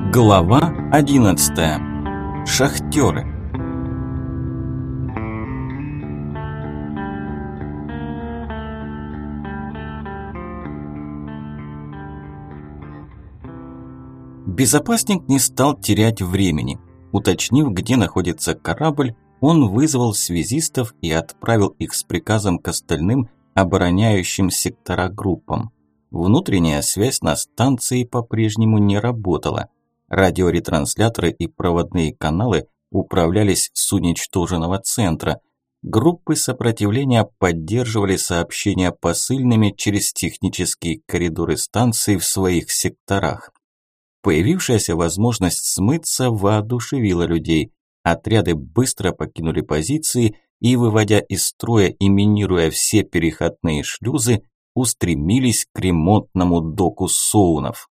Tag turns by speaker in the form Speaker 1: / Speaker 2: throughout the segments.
Speaker 1: Глава 11. Шахтеры. Безопасник не стал терять времени. Уточнив, где находится корабль, он вызвал связистов и отправил их с приказом к остальным обороняющим сектора группам. Внутренняя связь на станции по-прежнему не работала. Радиоретрансляторы и проводные каналы управлялись с уничтоженного центра. Группы сопротивления поддерживали сообщения посыльными через технические коридоры станции в своих секторах. Появившаяся возможность смыться воодушевила людей. Отряды быстро покинули позиции и, выводя из строя и минируя все переходные шлюзы, устремились к ремонтному доку Соунов.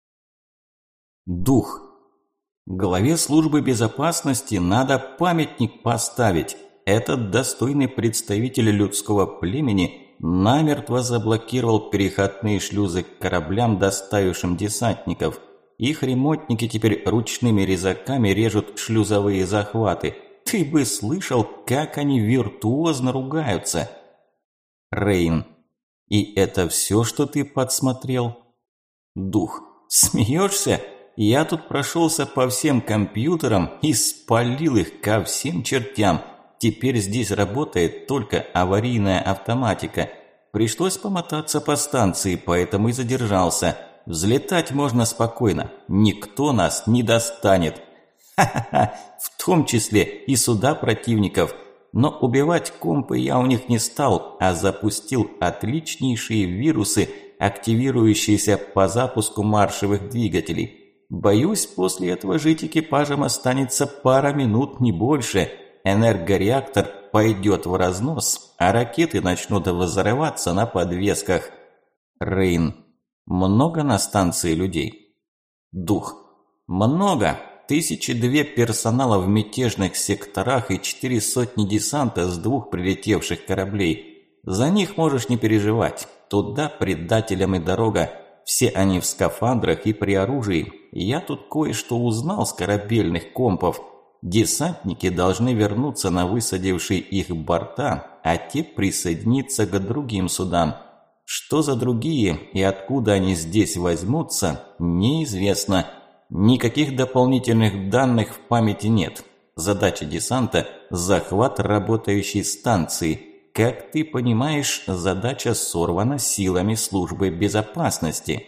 Speaker 1: Дух. Главе службы безопасности надо памятник поставить. Этот достойный представитель людского племени намертво заблокировал переходные шлюзы к кораблям, доставившим десантников. Их ремонтники теперь ручными резаками режут шлюзовые захваты. Ты бы слышал, как они виртуозно ругаются. Рейн. И это все, что ты подсмотрел? Дух. Смеешься? Я тут прошелся по всем компьютерам и спалил их ко всем чертям. Теперь здесь работает только аварийная автоматика. Пришлось помотаться по станции, поэтому и задержался. Взлетать можно спокойно, никто нас не достанет. Ха-ха-ха, в том числе и суда противников. Но убивать компы я у них не стал, а запустил отличнейшие вирусы, активирующиеся по запуску маршевых двигателей. Боюсь, после этого жить экипажем останется пара минут, не больше. Энергореактор пойдет в разнос, а ракеты начнут взрываться на подвесках. Рейн. Много на станции людей? Дух. Много. 1002 персонала в мятежных секторах и 400 десанта с 2 прилетевших кораблей. За них можешь не переживать. Туда предателям и дорога. Все они в скафандрах и при оружии. Я тут кое-что узнал с корабельных компов. Десантники должны вернуться на высадившие их борта, а те присоединиться к другим судам. Что за другие и откуда они здесь возьмутся, неизвестно. Никаких дополнительных данных в памяти нет. Задача десанта – захват работающей станции. Как ты понимаешь, задача сорвана силами службы безопасности.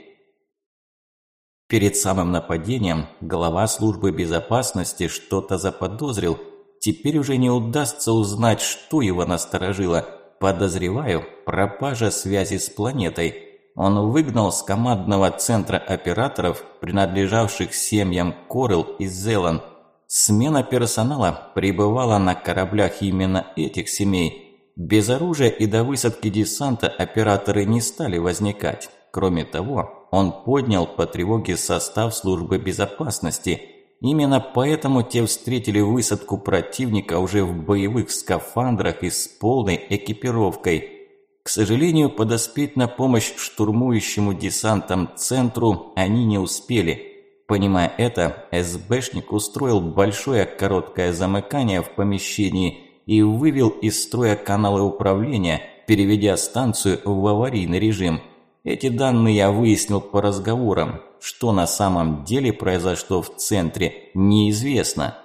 Speaker 1: Перед самым нападением глава службы безопасности что-то заподозрил. Теперь уже не удастся узнать, что его насторожило. Подозреваю, пропажа связи с планетой. Он выгнал с командного центра операторов, принадлежавших семьям Корел и Зелан. Смена персонала пребывала на кораблях именно этих семей. Без оружия и до высадки десанта операторы не стали возникать. Кроме того, он поднял по тревоге состав службы безопасности. Именно поэтому те встретили высадку противника уже в боевых скафандрах и с полной экипировкой. К сожалению, подоспеть на помощь штурмующему десантом центру они не успели. Понимая это, СБшник устроил большое короткое замыкание в помещении и вывел из строя каналы управления, переведя станцию в аварийный режим. Эти данные я выяснил по разговорам. Что на самом деле произошло в центре, неизвестно.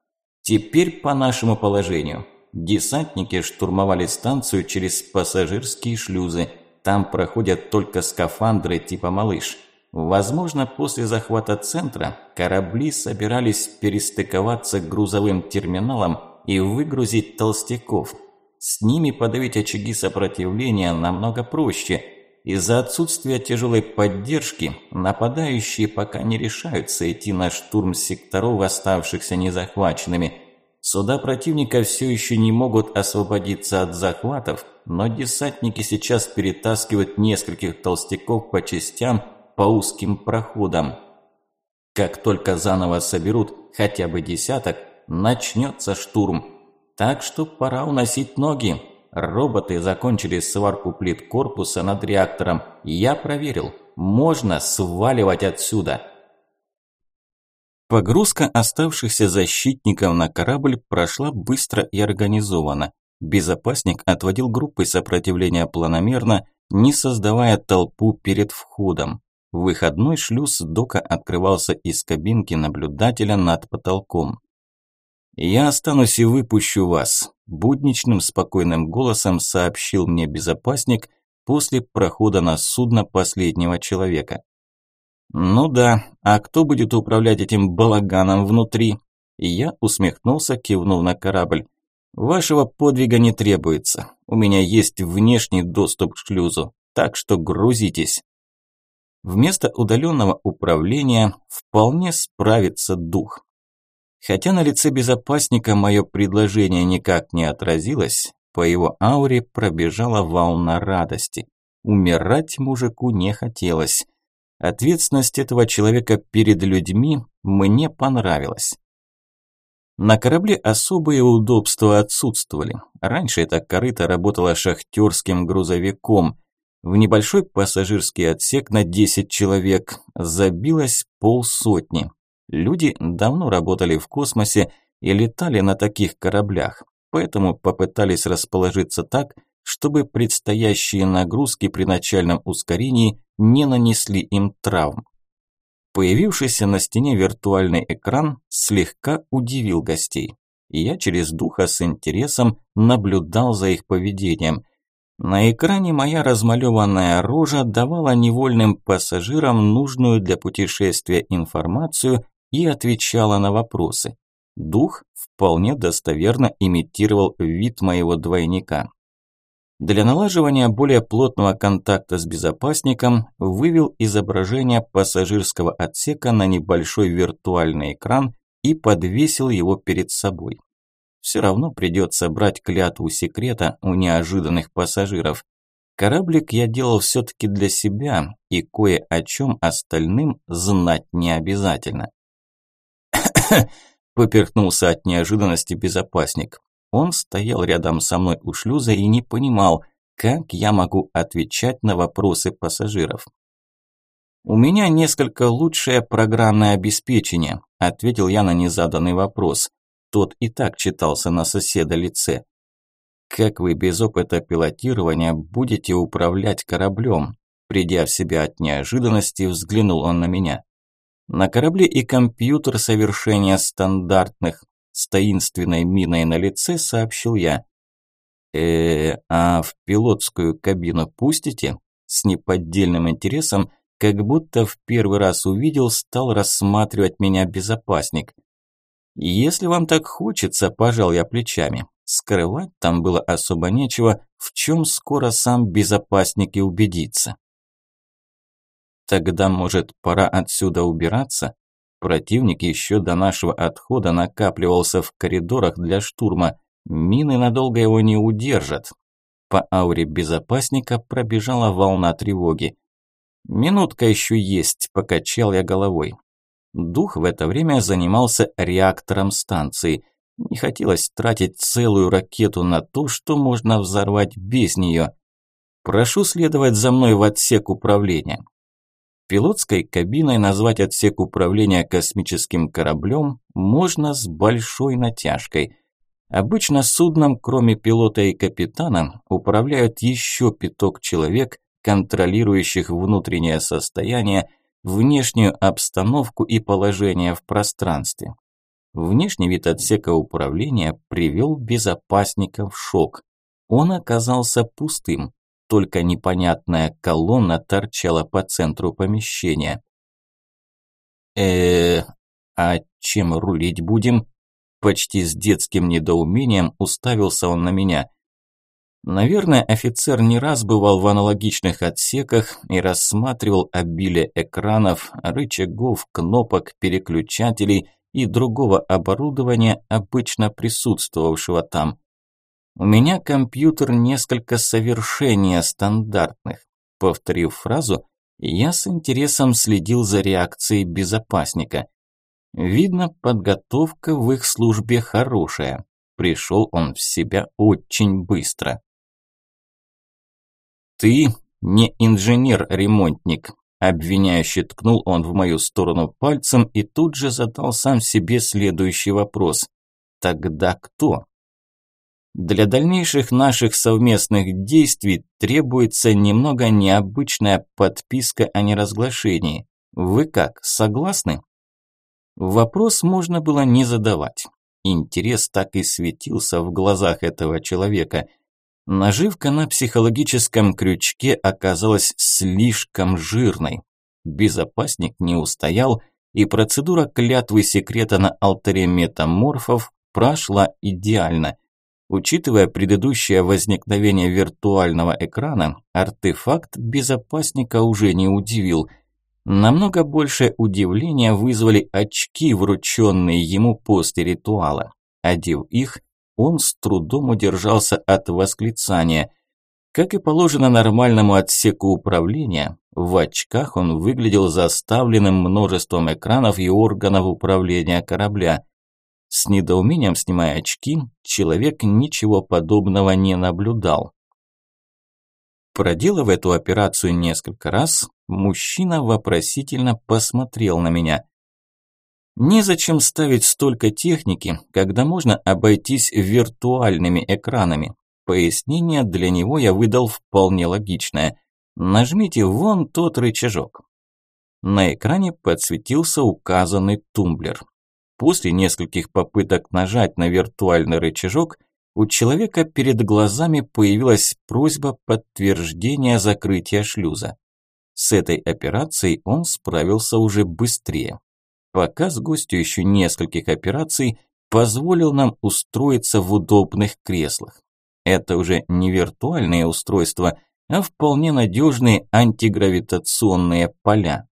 Speaker 1: Теперь по нашему положению. Десантники штурмовали станцию через пассажирские шлюзы. Там проходят только скафандры типа «Малыш». Возможно, после захвата центра корабли собирались перестыковаться к грузовым терминалам и выгрузить толстяков. С ними подавить очаги сопротивления намного проще. Из-за отсутствия тяжелой поддержки нападающие пока не решаются идти на штурм секторов, оставшихся незахваченными. Суда противника все еще не могут освободиться от захватов, но десантники сейчас перетаскивают нескольких толстяков по частям по узким проходам. Как только заново соберут хотя бы десяток, начнется штурм. Так что пора уносить ноги. Роботы закончили сварку плит корпуса над реактором. Я проверил. Можно сваливать отсюда. Погрузка оставшихся защитников на корабль прошла быстро и организованно. Безопасник отводил группы сопротивления планомерно, не создавая толпу перед входом. Выходной шлюз дока открывался из кабинки наблюдателя над потолком. «Я останусь и выпущу вас», – будничным спокойным голосом сообщил мне безопасник после прохода на судно последнего человека. «Ну да, а кто будет управлять этим балаганом внутри?» Я усмехнулся, кивнув на корабль. «Вашего подвига не требуется. У меня есть внешний доступ к шлюзу, так что грузитесь». Вместо удаленного управления вполне справится дух. Хотя на лице безопасника мое предложение никак не отразилось, по его ауре пробежала волна радости. Умирать мужику не хотелось. Ответственность этого человека перед людьми мне понравилась. На корабле особые удобства отсутствовали. Раньше эта корыта работала шахтерским грузовиком. В небольшой пассажирский отсек на 10 человек забилось полсотни. Люди давно работали в космосе и летали на таких кораблях, поэтому попытались расположиться так, чтобы предстоящие нагрузки при начальном ускорении не нанесли им травм. Появившийся на стене виртуальный экран слегка удивил гостей. И я через духа с интересом наблюдал за их поведением. На экране моя размалеванная рожа давала невольным пассажирам нужную для путешествия информацию и отвечала на вопросы. Дух вполне достоверно имитировал вид моего двойника. Для налаживания более плотного контакта с безопасником вывел изображение пассажирского отсека на небольшой виртуальный экран и подвесил его перед собой. Все равно придется брать клятву секрета у неожиданных пассажиров. Кораблик я делал все-таки для себя, и кое о чем остальным знать не обязательно. Поперхнулся от неожиданности безопасник. Он стоял рядом со мной у шлюза и не понимал, как я могу отвечать на вопросы пассажиров. «У меня несколько лучшее программное обеспечение», – ответил я на незаданный вопрос. Тот и так читался на соседа лице. «Как вы без опыта пилотирования будете управлять кораблем?» Придя в себя от неожиданности, взглянул он на меня. «На корабле и компьютер совершения стандартных», с таинственной миной на лице сообщил я. А в пилотскую кабину пустите?» С неподдельным интересом, как будто в первый раз увидел, стал рассматривать меня безопасник. «Если вам так хочется», – пожал я плечами. Скрывать там было особо нечего, в чем скоро сам безопасник и убедится. «Тогда, может, пора отсюда убираться?» Противник еще до нашего отхода накапливался в коридорах для штурма. Мины надолго его не удержат. По ауре безопасника пробежала волна тревоги. «Минутка еще есть», – покачал я головой. Дух в это время занимался реактором станции. Не хотелось тратить целую ракету на то, что можно взорвать без нее. «Прошу следовать за мной в отсек управления». Пилотской кабиной назвать отсек управления космическим кораблем можно с большой натяжкой. Обычно судном, кроме пилота и капитана, управляют еще пяток человек, контролирующих внутреннее состояние, внешнюю обстановку и положение в пространстве. Внешний вид отсека управления привел безопасника в шок. Он оказался пустым. Только непонятная колонна торчала по центру помещения. А чем рулить будем?» Почти с детским недоумением уставился он на меня. Наверное, офицер не раз бывал в аналогичных отсеках и рассматривал обилие экранов, рычагов, кнопок, переключателей и другого оборудования, обычно присутствовавшего там. «У меня компьютер несколько совершеннее стандартных». Повторив фразу, я с интересом следил за реакцией безопасника. Видно, подготовка в их службе хорошая. Пришел он в себя очень быстро. «Ты не инженер-ремонтник», Обвиняюще ткнул он в мою сторону пальцем и тут же задал сам себе следующий вопрос. Тогда кто? Для дальнейших наших совместных действий требуется немного необычная подписка о неразглашении. Вы как, согласны? Вопрос можно было не задавать. Интерес так и светился в глазах этого человека. Наживка на психологическом крючке оказалась слишком жирной. Безопасник не устоял, и процедура клятвы секрета на алтаре метаморфов прошла идеально. Учитывая предыдущее возникновение виртуального экрана, артефакт безопасника уже не удивил. Намного больше удивления вызвали очки, врученные ему после ритуала. Одев их, он с трудом удержался от восклицания. Как и положено нормальному отсеку управления, в очках он выглядел заставленным множеством экранов и органов управления корабля. С недоумением снимая очки, человек ничего подобного не наблюдал. Проделав эту операцию несколько раз, мужчина вопросительно посмотрел на меня. Незачем ставить столько техники, когда можно обойтись виртуальными экранами. Пояснение для него я выдал вполне логичное. Нажмите вон тот рычажок. На экране подсветился указанный тумблер. После нескольких попыток нажать на виртуальный рычажок, у человека перед глазами появилась просьба подтверждения закрытия шлюза. С этой операцией он справился уже быстрее. Показ гостю еще нескольких операций позволил нам устроиться в удобных креслах. Это уже не виртуальные устройства, а вполне надежные антигравитационные поля.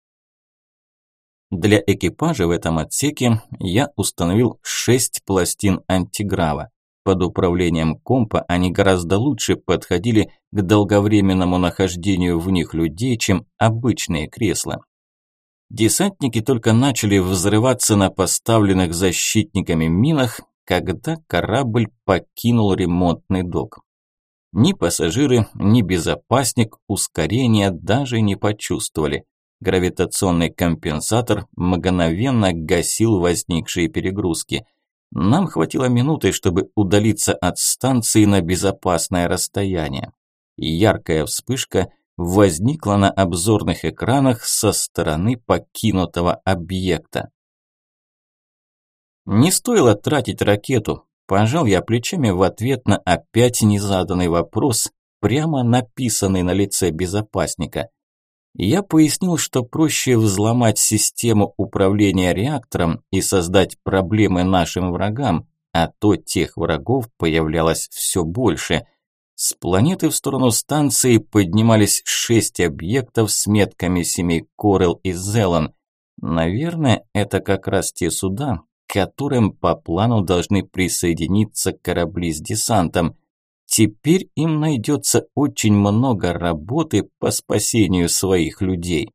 Speaker 1: Для экипажа в этом отсеке я установил 6 пластин антиграва. Под управлением компа они гораздо лучше подходили к долговременному нахождению в них людей, чем обычные кресла. Десантники только начали взрываться на поставленных защитниками минах, когда корабль покинул ремонтный док. Ни пассажиры, ни безопасник ускорения даже не почувствовали. Гравитационный компенсатор мгновенно гасил возникшие перегрузки. Нам хватило минуты, чтобы удалиться от станции на безопасное расстояние. Яркая вспышка возникла на обзорных экранах со стороны покинутого объекта. Не стоило тратить ракету. Пожал я плечами в ответ на опять незаданный вопрос, прямо написанный на лице безопасника. Я пояснил, что проще взломать систему управления реактором и создать проблемы нашим врагам, а то тех врагов появлялось все больше. С планеты в сторону станции поднимались 6 объектов с метками семей Корел и Зелон. Наверное, это как раз те суда, к которым по плану должны присоединиться корабли с десантом. Теперь им найдется очень много работы по спасению своих людей.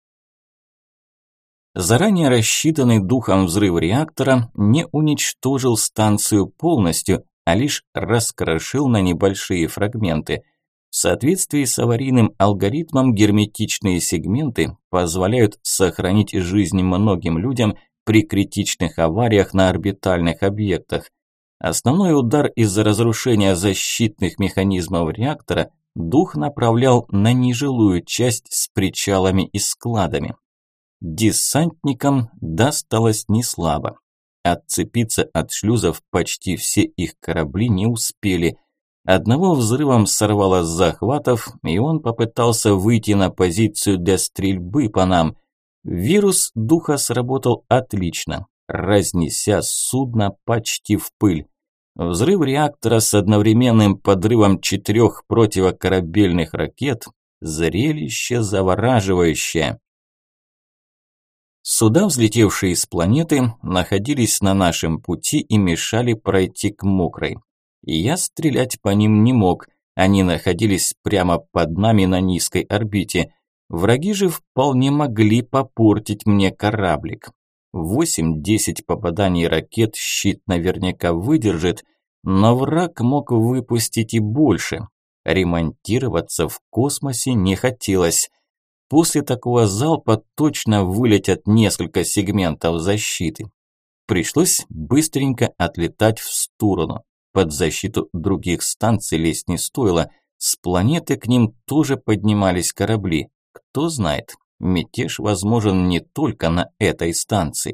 Speaker 1: Заранее рассчитанный духом взрыв реактора не уничтожил станцию полностью, а лишь раскрошил на небольшие фрагменты. В соответствии с аварийным алгоритмом герметичные сегменты позволяют сохранить жизнь многим людям при критичных авариях на орбитальных объектах. Основной удар из-за разрушения защитных механизмов реактора дух направлял на нежилую часть с причалами и складами. Десантникам досталось неслабо. Отцепиться от шлюзов почти все их корабли не успели. Одного взрывом сорвало с захватов, и он попытался выйти на позицию для стрельбы по нам. Вирус духа сработал отлично, разнеся судно почти в пыль. Взрыв реактора с одновременным подрывом 4 противокорабельных ракет – зрелище завораживающее. Суда, взлетевшие с планеты, находились на нашем пути и мешали пройти к мокрой. Я стрелять по ним не мог, они находились прямо под нами на низкой орбите. Враги же вполне могли попортить мне кораблик. 8-10 попаданий ракет щит наверняка выдержит, но враг мог выпустить и больше. Ремонтироваться в космосе не хотелось. После такого залпа точно вылетят несколько сегментов защиты. Пришлось быстренько отлетать в сторону. Под защиту других станций лезть не стоило. С планеты к ним тоже поднимались корабли. Кто знает, мятеж возможен не только на этой станции.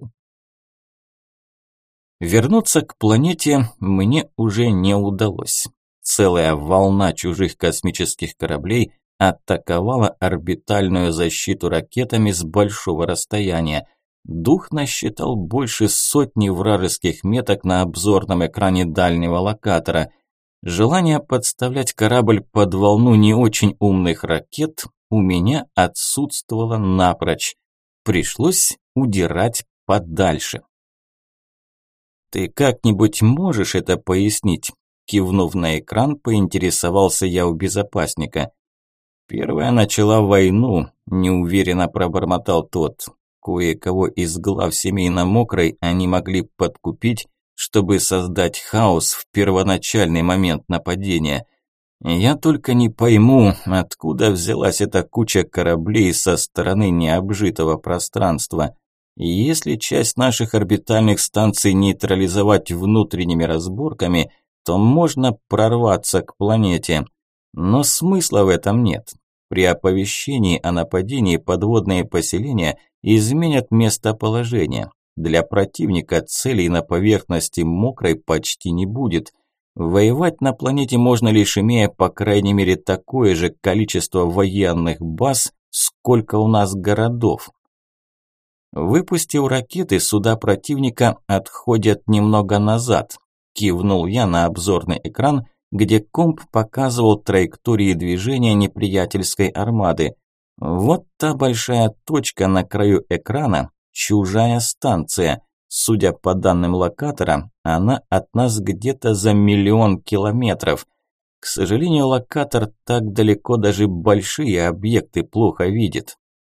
Speaker 1: Вернуться к планете мне уже не удалось. Целая волна чужих космических кораблей атаковала орбитальную защиту ракетами с большого расстояния. Дух насчитал больше сотни вражеских меток на обзорном экране дальнего локатора. Желание подставлять корабль под волну не очень умных ракет у меня отсутствовало напрочь. Пришлось удирать подальше. «Ты как-нибудь можешь это пояснить?» Кивнув на экран, поинтересовался я у безопасника. «Первая начала войну», – неуверенно пробормотал тот. Кое-кого из глав семей на Мокрой они могли подкупить, чтобы создать хаос в первоначальный момент нападения. Я только не пойму, откуда взялась эта куча кораблей со стороны необжитого пространства. И если часть наших орбитальных станций нейтрализовать внутренними разборками, то можно прорваться к планете. Но смысла в этом нет. При оповещении о нападении подводные поселения изменят местоположение. Для противника целей на поверхности Мокрой почти не будет. Воевать на планете можно лишь имея по крайней мере такое же количество военных баз, сколько у нас городов. Выпустив ракеты, суда противника отходят немного назад. Кивнул я на обзорный экран, где комп показывал траектории движения неприятельской армады. Вот та большая точка на краю экрана – чужая станция. Судя по данным локатора, она от нас где-то за 1 000 000 километров. К сожалению, локатор так далеко даже большие объекты плохо видит.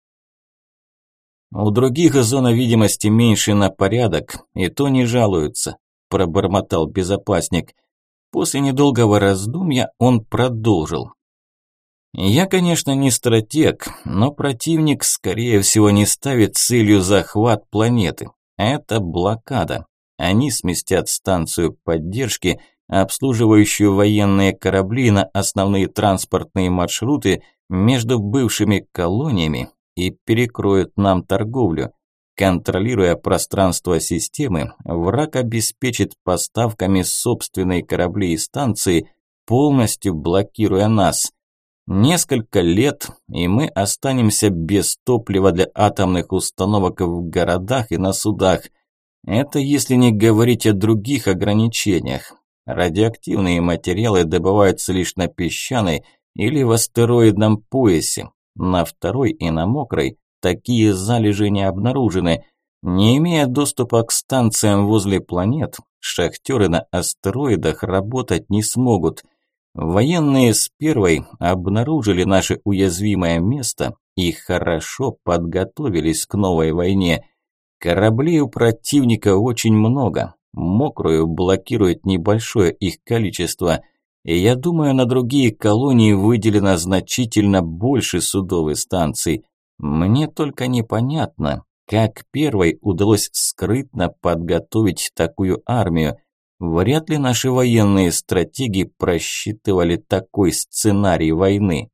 Speaker 1: У других зона видимости меньше на порядок, и то не жалуются, пробормотал безопасник. После недолгого раздумья он продолжил. Я, конечно, не стратег, но противник, скорее всего, не ставит целью захват планеты. Это блокада. Они сместят станцию поддержки, обслуживающую военные корабли на основные транспортные маршруты между бывшими колониями и перекроют нам торговлю. Контролируя пространство системы, враг обеспечит поставками собственные корабли и станции, полностью блокируя нас. Несколько лет, и мы останемся без топлива для атомных установок в городах и на судах. Это если не говорить о других ограничениях. Радиоактивные материалы добываются лишь на песчаной или в астероидном поясе. На второй и на Мокрой такие залежи не обнаружены. Не имея доступа к станциям возле планет, шахтеры на астероидах работать не смогут. Военные с первой обнаружили наше уязвимое место и хорошо подготовились к новой войне. Кораблей у противника очень много. Мокрую блокирует небольшое их количество. И я думаю, на другие колонии выделено значительно больше судов и станций. Мне только непонятно, как первой удалось скрытно подготовить такую армию. Вряд ли наши военные стратеги просчитывали такой сценарий войны.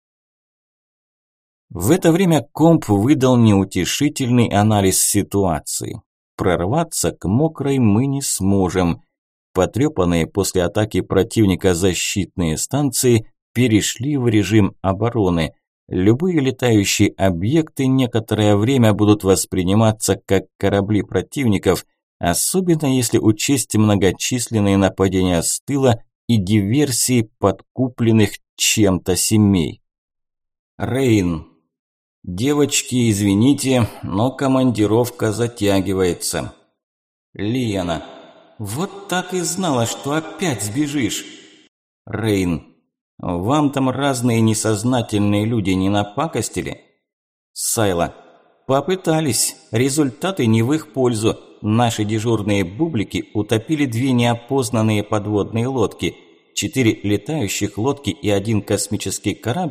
Speaker 1: В это время комп выдал неутешительный анализ ситуации. Прорваться к Мокрой мы не сможем. Потрепанные после атаки противника защитные станции перешли в режим обороны. Любые летающие объекты некоторое время будут восприниматься как корабли противников, особенно если учесть многочисленные нападения с тыла и диверсии подкупленных чем-то семей. Рейн. Девочки, извините, но командировка затягивается. Лиана. Вот так и знала, что опять сбежишь. Рейн. Вам там разные несознательные люди не напакостили? Сайла. Попытались. Результаты не в их пользу. Наши дежурные бублики утопили 2 неопознанные подводные лодки. 4 летающих лодки и 1 космический корабль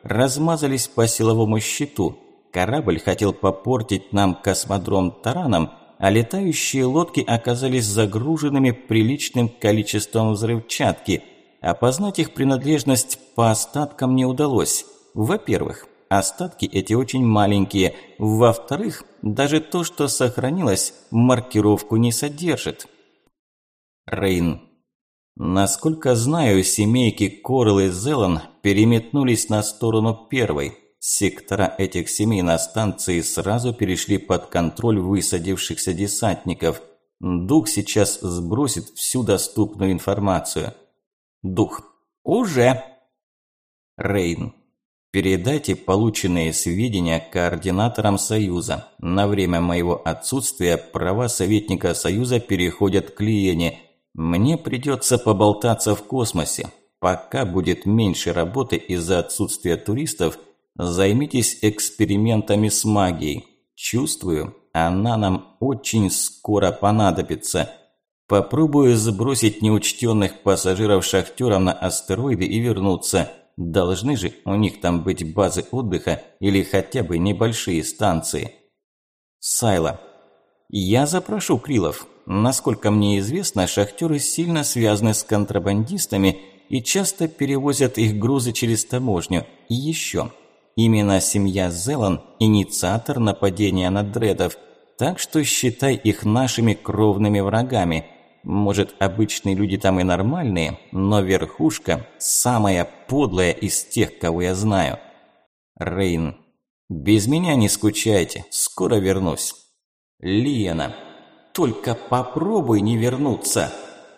Speaker 1: размазались по силовому щиту. Корабль хотел попортить нам космодром тараном, а летающие лодки оказались загруженными приличным количеством взрывчатки. Опознать их принадлежность по остаткам не удалось. Во-первых, остатки эти очень маленькие. Во-вторых, даже то, что сохранилось, маркировку не содержит. Рейн. Насколько знаю, семейки Корел и Зелан переметнулись на сторону первой. Сектора этих семей на станции сразу перешли под контроль высадившихся десантников. Дух сейчас сбросит всю доступную информацию. Дух. Уже. Рейн. Передайте полученные сведения координаторам Союза. На время моего отсутствия права советника Союза переходят к Лиене. Мне придется поболтаться в космосе. Пока будет меньше работы из-за отсутствия туристов, займитесь экспериментами с магией. Чувствую, она нам очень скоро понадобится. Попробую сбросить неучтенных пассажиров шахтерам на астероиды и вернуться. Должны же у них там быть базы отдыха или хотя бы небольшие станции. Сайла. Я запрошу Крилов. Насколько мне известно, шахтеры сильно связаны с контрабандистами и часто перевозят их грузы через таможню. И еще. Именно семья Зелан – инициатор нападения на дредов, так что считай их нашими кровными врагами. Может, обычные люди там и нормальные, но верхушка – самая подлая из тех, кого я знаю. Рейн. Без меня не скучайте, скоро вернусь. Лиена. Только попробуй не вернуться.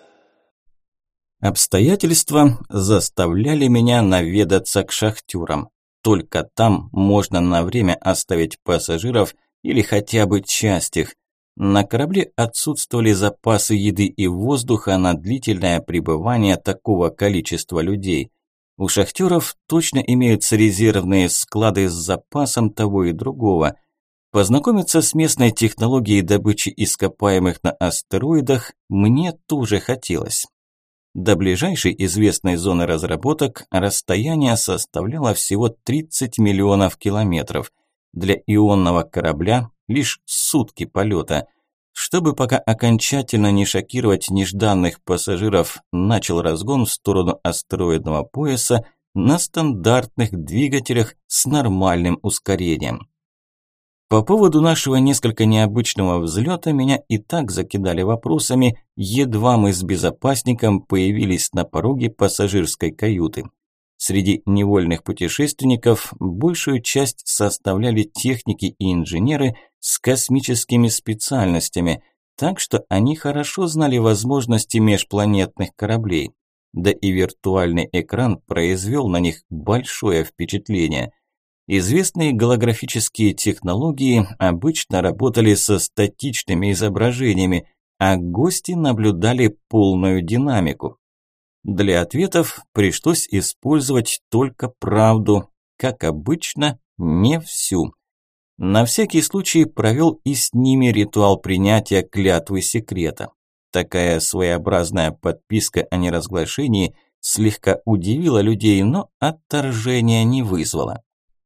Speaker 1: Обстоятельства заставляли меня наведаться к шахтерам. Только там можно на время оставить пассажиров или хотя бы часть их. На корабле отсутствовали запасы еды и воздуха на длительное пребывание такого количества людей. У шахтеров точно имеются резервные склады с запасом того и другого. Познакомиться с местной технологией добычи ископаемых на астероидах мне тоже хотелось. До ближайшей известной зоны разработок расстояние составляло всего 30 миллионов километров. Для ионного корабля лишь сутки полета. Чтобы пока окончательно не шокировать нежданных пассажиров, начал разгон в сторону астероидного пояса на стандартных двигателях с нормальным ускорением. По поводу нашего несколько необычного взлета меня и так закидали вопросами, едва мы с безопасником появились на пороге пассажирской каюты. Среди невольных путешественников большую часть составляли техники и инженеры с космическими специальностями, так что они хорошо знали возможности межпланетных кораблей. Да и виртуальный экран произвел на них большое впечатление. Известные голографические технологии обычно работали со статичными изображениями, а гости наблюдали полную динамику. Для ответов пришлось использовать только правду, как обычно, не всю. На всякий случай провел и с ними ритуал принятия клятвы секрета. Такая своеобразная подписка о неразглашении слегка удивила людей, но отторжения не вызвала.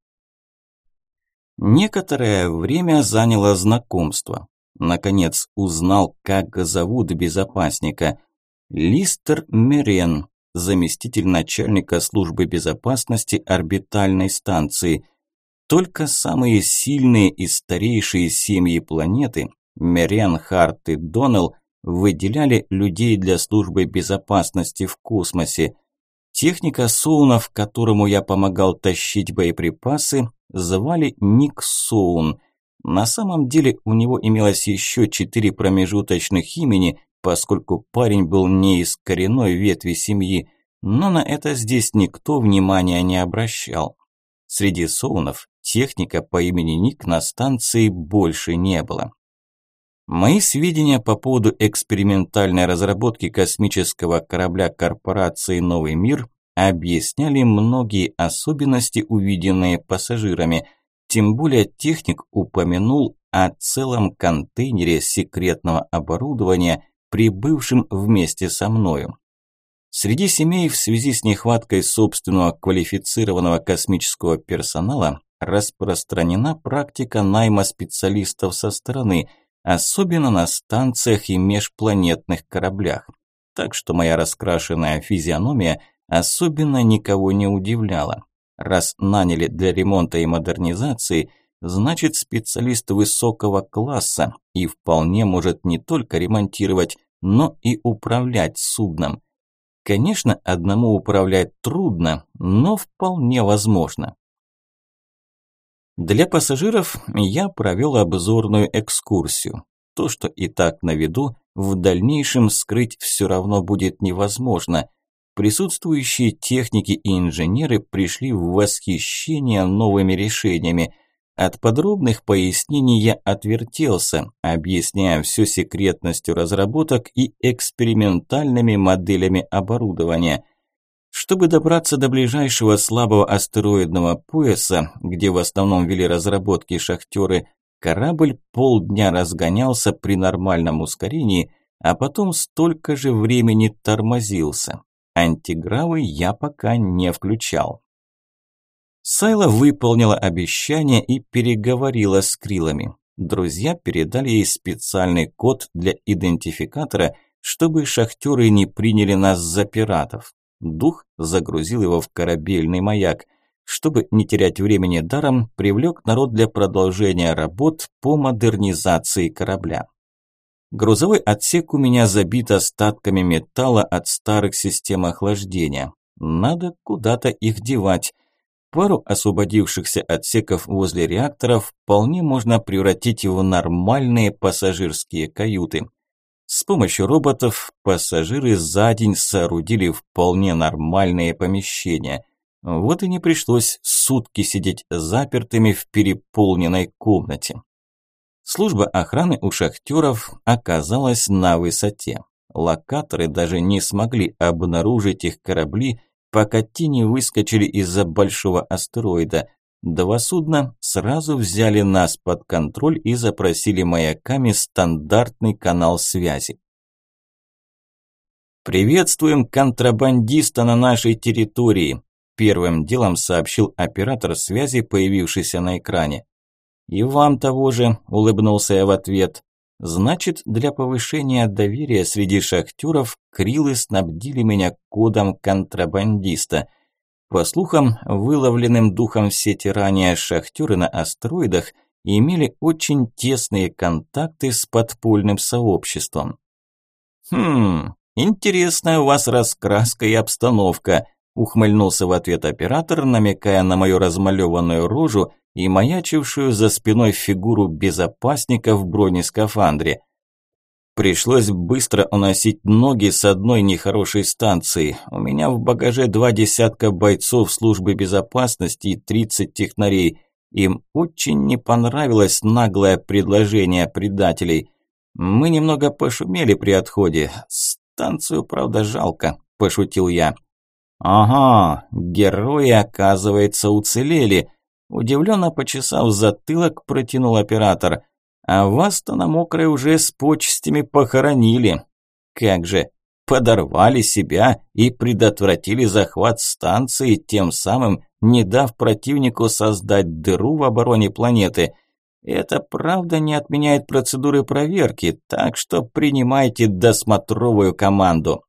Speaker 1: Некоторое время заняло знакомство. Наконец узнал, как зовут безопасника. Листер Мерен, заместитель начальника службы безопасности орбитальной станции. Только самые сильные и старейшие семьи планеты, Мерен, Харт и Доннелл, выделяли людей для службы безопасности в космосе. Техника Соунов, которому я помогал тащить боеприпасы, звали Ник Соун. На самом деле у него имелось еще 4 промежуточных имени, поскольку парень был не из коренной ветви семьи, но на это здесь никто внимания не обращал. Среди Соунов техника по имени Ник на станции больше не было. Мои сведения по поводу экспериментальной разработки космического корабля корпорации «Новый мир» объясняли многие особенности, увиденные пассажирами. Тем более техник упомянул о целом контейнере секретного оборудования, прибывшем вместе со мною. Среди семей в связи с нехваткой собственного квалифицированного космического персонала распространена практика найма специалистов со стороны, особенно на станциях и межпланетных кораблях. Так что моя раскрашенная физиономия особенно никого не удивляла. Раз наняли для ремонта и модернизации, значит специалист высокого класса и вполне может не только ремонтировать, но и управлять судном. Конечно, одному управлять трудно, но вполне возможно. Для пассажиров я провел обзорную экскурсию. То, что и так на виду, в дальнейшем скрыть все равно будет невозможно. Присутствующие техники и инженеры пришли в восхищение новыми решениями. От подробных пояснений я отвертелся, объясняя все секретностью разработок и экспериментальными моделями оборудования. Чтобы добраться до ближайшего слабого астероидного пояса, где в основном вели разработки шахтеры, корабль полдня разгонялся при нормальном ускорении, а потом столько же времени тормозился. Антигравы я пока не включал. Сайла выполнила обещание и переговорила с Крилами. Друзья передали ей специальный код для идентификатора, чтобы шахтеры не приняли нас за пиратов. Дух загрузил его в корабельный маяк. Чтобы не терять времени даром, привлек народ для продолжения работ по модернизации корабля. Грузовой отсек у меня забит остатками металла от старых систем охлаждения. Надо куда-то их девать. Пару освободившихся отсеков возле реакторов вполне можно превратить в нормальные пассажирские каюты. С помощью роботов пассажиры за день соорудили вполне нормальные помещения. Вот и не пришлось сутки сидеть запертыми в переполненной комнате. Служба охраны у шахтеров оказалась на высоте. Локаторы даже не смогли обнаружить их корабли, пока те не выскочили из-за большого астероида. Два судна сразу взяли нас под контроль и запросили маяками стандартный канал связи. «Приветствуем контрабандиста на нашей территории», – первым делом сообщил оператор связи, появившийся на экране. «И вам того же», – улыбнулся я в ответ. «Значит, для повышения доверия среди шахтеров Крилы снабдили меня кодом контрабандиста. По слухам, выловленным духом в сети ранее шахтеры на астероидах имели очень тесные контакты с подпольным сообществом». Интересная у вас раскраска и обстановка», – ухмыльнулся в ответ оператор, намекая на мою размалеванную рожу и маячившую за спиной фигуру безопасника в бронескафандре. Пришлось быстро уносить ноги с одной нехорошей станции. У меня в багаже 2 десятка бойцов службы безопасности и 30 технарей. Им очень не понравилось наглое предложение предателей. Мы немного пошумели при отходе. Станцию, правда, жалко, пошутил я. Ага, герои, оказывается, уцелели. Удивленно почесав затылок, протянул оператор. А вас-то на мокрой уже с почестями похоронили. Как же, подорвали себя и предотвратили захват станции, тем самым не дав противнику создать дыру в обороне планеты. Это, правда, не отменяет процедуры проверки, так что принимайте досмотровую команду.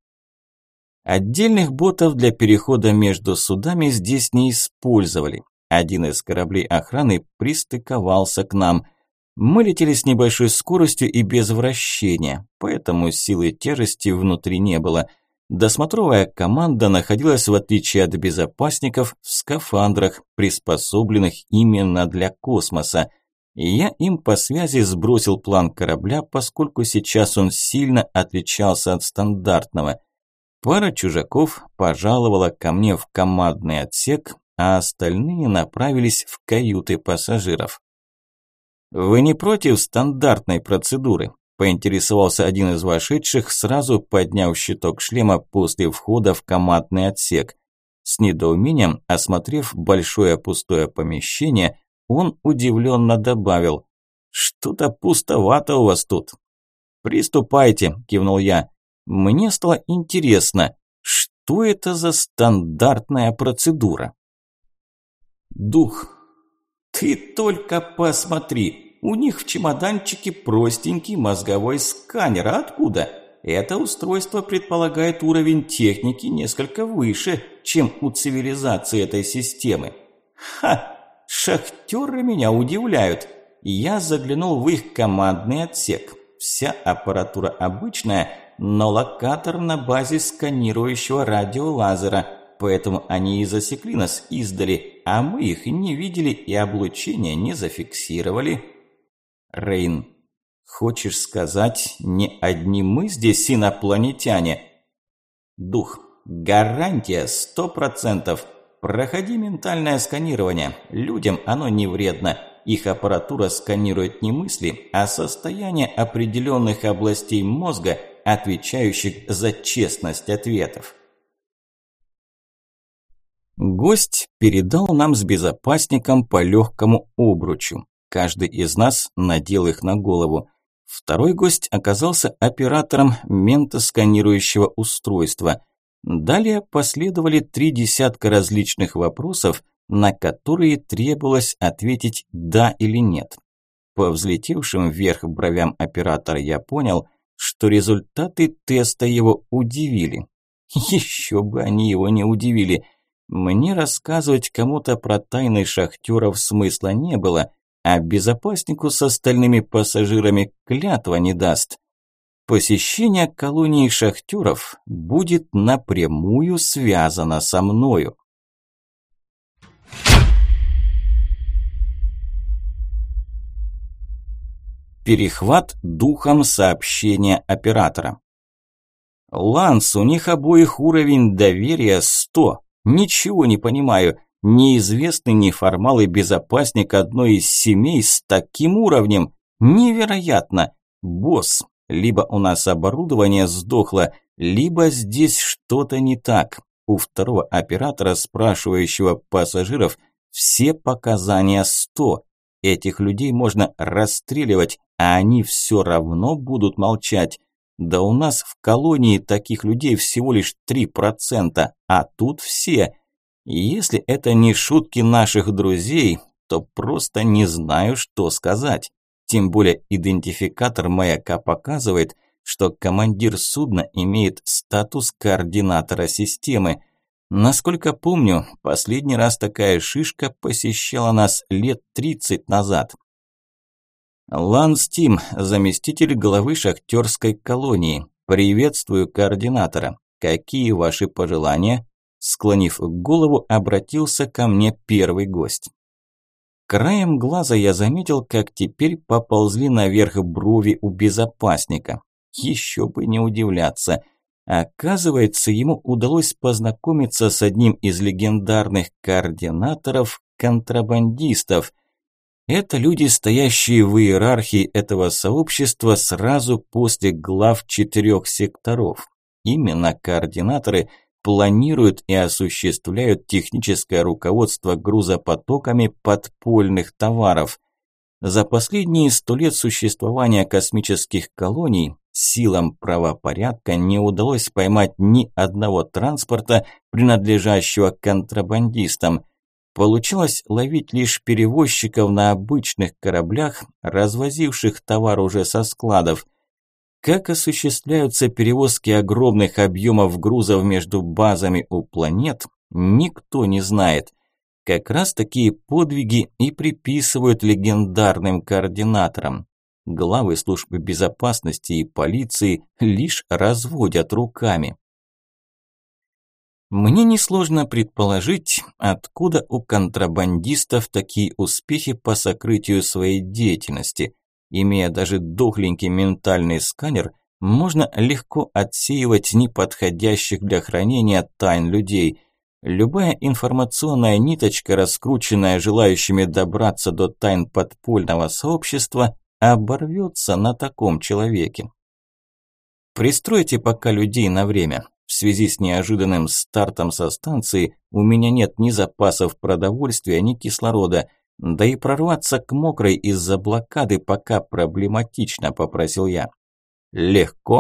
Speaker 1: Отдельных ботов для перехода между судами здесь не использовали. Один из кораблей охраны пристыковался к нам. Мы летели с небольшой скоростью и без вращения, поэтому силы тяжести внутри не было. Досмотровая команда находилась, в отличие от безопасников, в скафандрах, приспособленных именно для космоса. И я им по связи сбросил план корабля, поскольку сейчас он сильно отличался от стандартного. Пара чужаков пожаловала ко мне в командный отсек, а остальные направились в каюты пассажиров. «Вы не против стандартной процедуры?» – поинтересовался один из вошедших, сразу подняв щиток шлема после входа в командный отсек. С недоумением, осмотрев большое пустое помещение, он удивленно добавил: «Что-то пустовато у вас тут». «Приступайте», – кивнул я. Мне стало интересно, что это за стандартная процедура? Дух, ты только посмотри, у них в чемоданчике простенький мозговой сканер. А откуда? Это устройство предполагает уровень техники несколько выше, чем у цивилизации этой системы. Ха! Шахтеры меня удивляют. Я заглянул в их командный отсек. Вся аппаратура обычная, но локатор на базе сканирующего радиолазера, поэтому они и засекли нас издали, а мы их не видели и облучение не зафиксировали. Рейн, хочешь сказать, не одни мы здесь инопланетяне? Дух, гарантия 100%. Проходи ментальное сканирование. Людям оно не вредно. Их аппаратура сканирует не мысли, а состояние определенных областей мозга, отвечающих за честность ответов. Гость передал нам с безопасником по легкому обручу. Каждый из нас надел их на голову. Второй гость оказался оператором ментосканирующего устройства. Далее последовали 3 десятка различных вопросов, на которые требовалось ответить «да» или «нет». По взлетевшим вверх бровям оператора я понял, что результаты теста его удивили. Еще бы они его не удивили. Мне рассказывать кому-то про тайны шахтеров смысла не было, а безопаснику с остальными пассажирами клятва не даст. Посещение колонии шахтеров будет напрямую связано со мною. Перехват духом сообщения оператора. Ланс, у них обоих уровень доверия 100. Ничего не понимаю. Неизвестный неформал и безопасник одной из семей с таким уровнем. Невероятно. Босс, либо у нас оборудование сдохло, либо здесь что-то не так. У второго оператора, спрашивающего пассажиров, все показания 100. Этих людей можно расстреливать, а они все равно будут молчать. Да у нас в колонии таких людей всего лишь 3%, а тут все. Если это не шутки наших друзей, то просто не знаю, что сказать. Тем более идентификатор маяка показывает, что командир судна имеет статус координатора системы. Насколько помню, последний раз такая шишка посещала нас лет 30 назад. Ланс Тим, заместитель главы шахтерской колонии. Приветствую координатора. Какие ваши пожелания? Склонив голову, обратился ко мне первый гость. Краем глаза я заметил, как теперь поползли наверх брови у безопасника. Еще бы не удивляться. Оказывается, ему удалось познакомиться с одним из легендарных координаторов контрабандистов. Это люди, стоящие в иерархии этого сообщества сразу после глав 4 секторов. Именно координаторы планируют и осуществляют техническое руководство грузопотоками подпольных товаров. За последние 100 лет существования космических колоний силам правопорядка не удалось поймать ни одного транспорта, принадлежащего контрабандистам. Получилось ловить лишь перевозчиков на обычных кораблях, развозивших товар уже со складов. Как осуществляются перевозки огромных объемов грузов между базами у планет, никто не знает. Как раз такие подвиги и приписывают легендарным координаторам. Главы службы безопасности и полиции лишь разводят руками. Мне несложно предположить, откуда у контрабандистов такие успехи по сокрытию своей деятельности. Имея даже дохленький ментальный сканер, можно легко отсеивать неподходящих для хранения тайн людей. Любая информационная ниточка, раскрученная желающими добраться до тайн подпольного сообщества, оборвется на таком человеке. Пристройте пока людей на время. В связи с неожиданным стартом со станции у меня нет ни запасов продовольствия, ни кислорода, да и прорваться к мокрой из-за блокады пока проблематично, попросил я. Легко.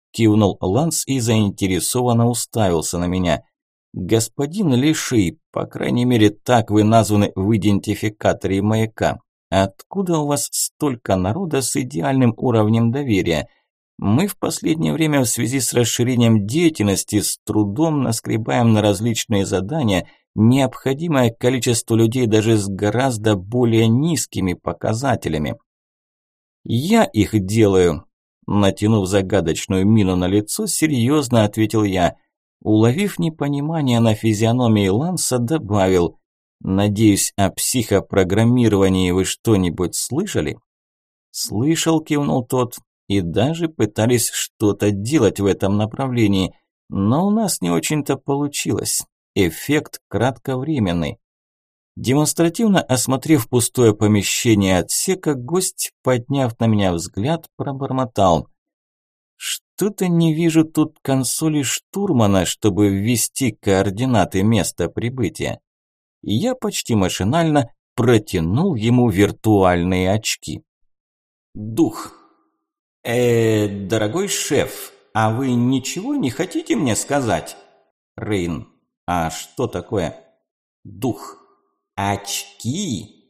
Speaker 1: – кивнул Ланс и заинтересованно уставился на меня. «Господин Леший, по крайней мере, так вы названы в идентификаторе маяка. Откуда у вас столько народа с идеальным уровнем доверия? Мы в последнее время в связи с расширением деятельности с трудом наскребаем на различные задания необходимое количество людей даже с гораздо более низкими показателями». «Я их делаю», – натянув загадочную мину на лицо, серьезно ответил я. Уловив непонимание на физиономии Ланса, добавил: «Надеюсь, о психопрограммировании вы что-нибудь слышали?» «Слышал», – кивнул тот, – «и даже пытались что-то делать в этом направлении, но у нас не очень-то получилось. Эффект кратковременный». Демонстративно осмотрев пустое помещение отсека, гость, подняв на меня взгляд, пробормотал: «Что-то не вижу тут консоли штурмана, чтобы ввести координаты места прибытия». И я почти машинально протянул ему виртуальные очки. «Дух. Дорогой шеф, а вы ничего не хотите мне сказать?» Рейн. «А что такое?» Дух. «Очки?»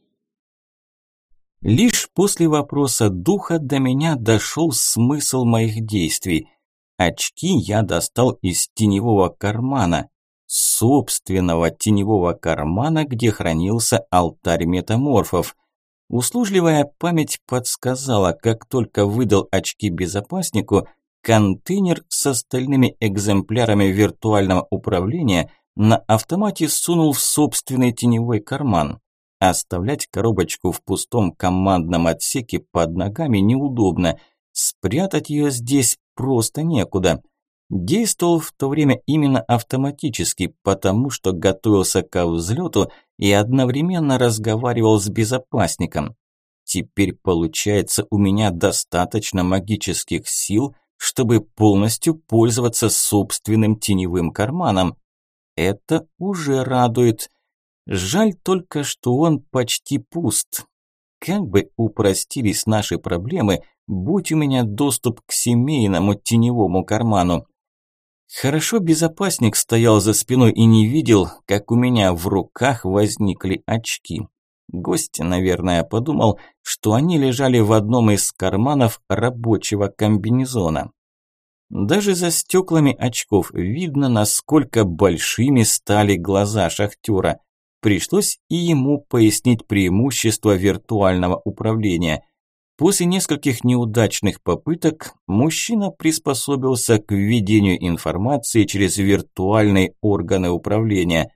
Speaker 1: Лишь после вопроса духа до меня дошел смысл моих действий. Очки я достал из теневого кармана, собственного теневого кармана, где хранился алтарь метаморфов. Услужливая память подсказала, как только выдал очки безопаснику, контейнер с остальными экземплярами виртуального управления на автомате сунул в собственный теневой карман. Оставлять коробочку в пустом командном отсеке под ногами неудобно. Спрятать ее здесь просто некуда. Действовал в то время именно автоматически, потому что готовился ко взлету и одновременно разговаривал с безопасником. Теперь, получается, у меня достаточно магических сил, чтобы полностью пользоваться собственным теневым карманом. Это уже радует. Жаль только, что он почти пуст. Как бы упростились наши проблемы, будь у меня доступ к семейному теневому карману. Хорошо безопасник стоял за спиной и не видел, как у меня в руках возникли очки. Гость, наверное, подумал, что они лежали в одном из карманов рабочего комбинезона. Даже за стеклами очков видно, насколько большими стали глаза шахтера. Пришлось и ему пояснить преимущество виртуального управления. После нескольких неудачных попыток мужчина приспособился к введению информации через виртуальные органы управления.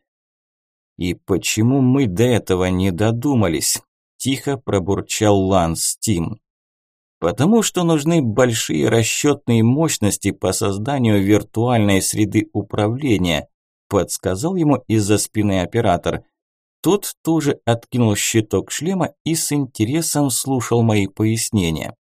Speaker 1: «И почему мы до этого не додумались?» – тихо пробурчал Ланс Тим. «Потому что нужны большие расчетные мощности по созданию виртуальной среды управления», – подсказал ему из-за спины оператор. Тот тоже откинул щиток шлема и с интересом слушал мои пояснения.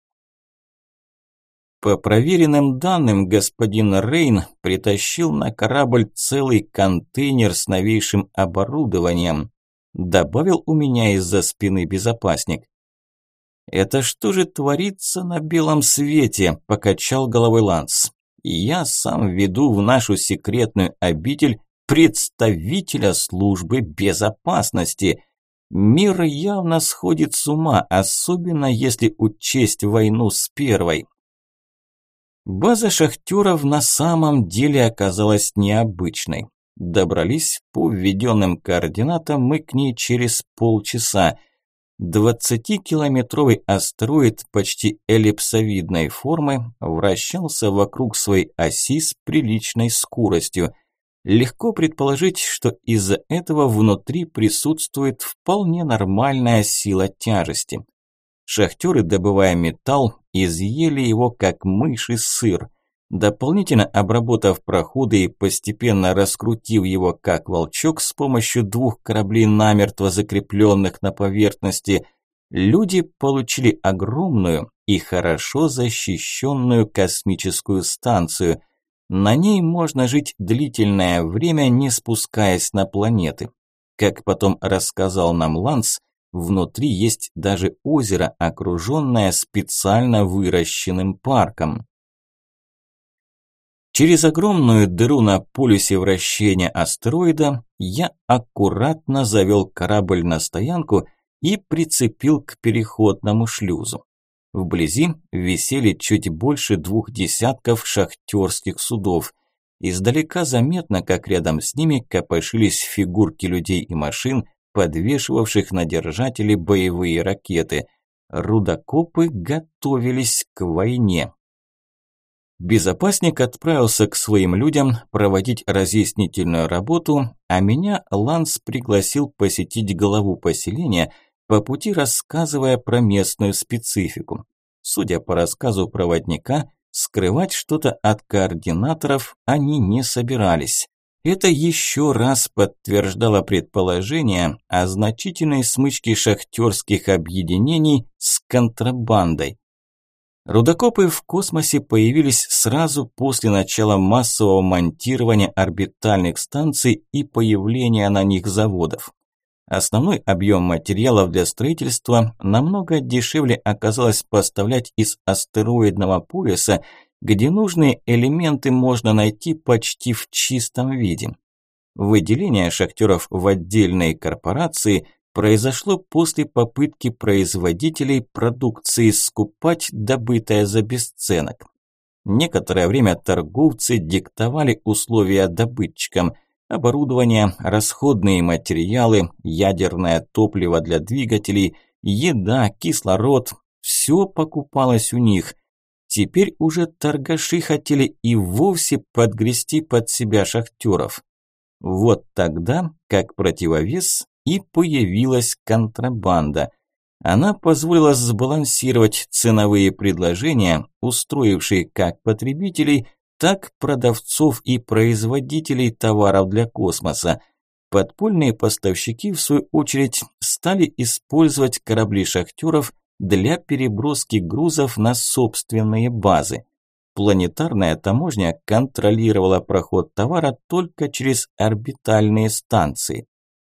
Speaker 1: По проверенным данным, господин Рейн притащил на корабль целый контейнер с новейшим оборудованием, добавил у меня из-за спины безопасник. «Это что же творится на белом свете?» – покачал головой Ланс. «Я сам веду в нашу секретную обитель представителя службы безопасности. Мир явно сходит с ума, особенно если учесть войну с первой». База шахтеров на самом деле оказалась необычной. Добрались по введенным координатам мы к ней через полчаса. 20-километровый астероид почти эллипсовидной формы вращался вокруг своей оси с приличной скоростью. Легко предположить, что из-за этого внутри присутствует вполне нормальная сила тяжести. Шахтеры, добывая металл, изъели его как мыши сыр. Дополнительно обработав проходы и постепенно раскрутив его как волчок с помощью 2 кораблей, намертво закрепленных на поверхности, люди получили огромную и хорошо защищенную космическую станцию. На ней можно жить длительное время, не спускаясь на планеты. Как потом рассказал нам Ланс, внутри есть даже озеро, окруженное специально выращенным парком. Через огромную дыру на полюсе вращения астероида я аккуратно завел корабль на стоянку и прицепил к переходному шлюзу. Вблизи висели чуть больше 2 десятков шахтерских судов. Издалека заметно, как рядом с ними копошились фигурки людей и машин, подвешивавших на держатели боевые ракеты. Рудокопы готовились к войне. Безопасник отправился к своим людям проводить разъяснительную работу, а меня Ланс пригласил посетить главу поселения, по пути рассказывая про местную специфику. Судя по рассказу проводника, скрывать что-то от координаторов они не собирались. Это еще раз подтверждало предположение о значительной смычке шахтерских объединений с контрабандой. Рудокопы в космосе появились сразу после начала массового монтирования орбитальных станций и появления на них заводов. Основной объем материалов для строительства намного дешевле оказалось поставлять из астероидного пояса, где нужные элементы можно найти почти в чистом виде. Выделение шахтеров в отдельные корпорации произошло после попытки производителей продукции скупать добытое за бесценок. Некоторое время торговцы диктовали условия добытчикам: оборудование, расходные материалы, ядерное топливо для двигателей, еда, кислород – все покупалось у них. Теперь уже торгаши хотели и вовсе подгрести под себя шахтеров. Вот тогда, как противовес, и появилась контрабанда. Она позволила сбалансировать ценовые предложения, устроившие как потребителей, так продавцов и производителей товаров для космоса. Подпольные поставщики, в свою очередь, стали использовать корабли шахтеров для переброски грузов на собственные базы. Планетарная таможня контролировала проход товара только через орбитальные станции.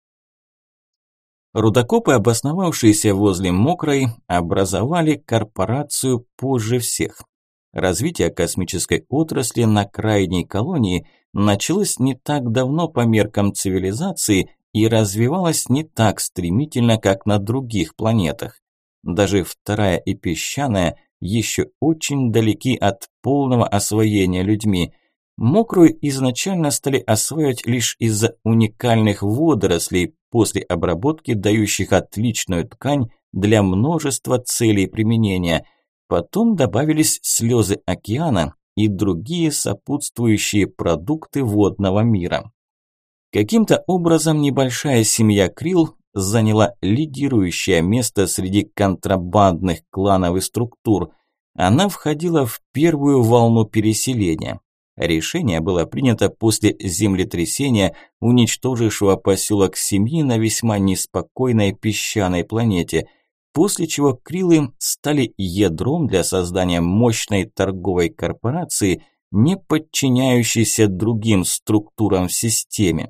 Speaker 1: Рудокопы, обосновавшиеся возле Мокрой, образовали корпорацию позже всех. Развитие космической отрасли на крайней колонии началось не так давно по меркам цивилизации и развивалось не так стремительно, как на других планетах. Даже Вторая и Песчаная еще очень далеки от полного освоения людьми. Мокрую изначально стали осваивать лишь из-за уникальных водорослей, после обработки дающих отличную ткань для множества целей применения. Потом добавились слезы океана и другие сопутствующие продукты водного мира. Каким-то образом небольшая семья Крилл заняла лидирующее место среди контрабандных кланов и структур. Она входила в первую волну переселения. Решение было принято после землетрясения, уничтожившего поселок семьи на весьма неспокойной песчаной планете, после чего Криллы стали ядром для создания мощной торговой корпорации, не подчиняющейся другим структурам в системе.